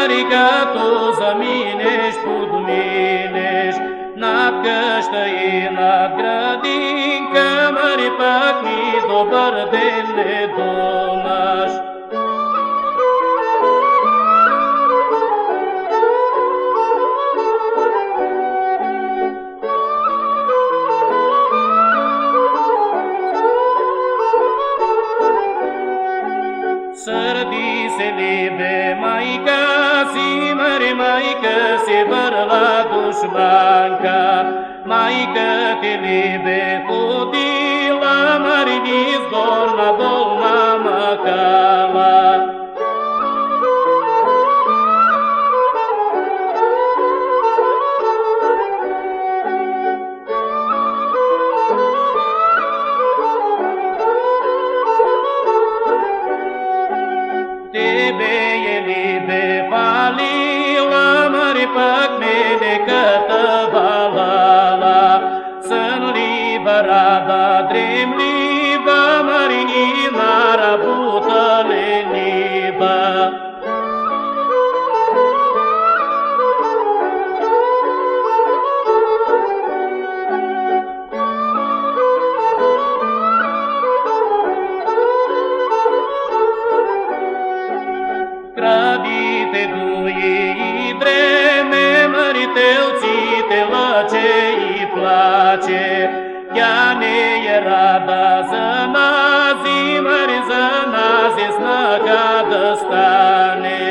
Marica tu zaminești pud minești, nad căștăi, nad grădincă, mări păcni dobăr de nedomaș. Sărdise libe maica si, mări maică si văr la dușmanca, maică te libe putila, mări nizdorna dolna măcala. Tebe e libe falila, mări păcmene cătă valala, să-n liberada drem liba, mări inara pută-le liba. Gradite dui dreme, măriteu țite la ce-i place, ea ne era da zănazi, mări zănazi snaga dăstane.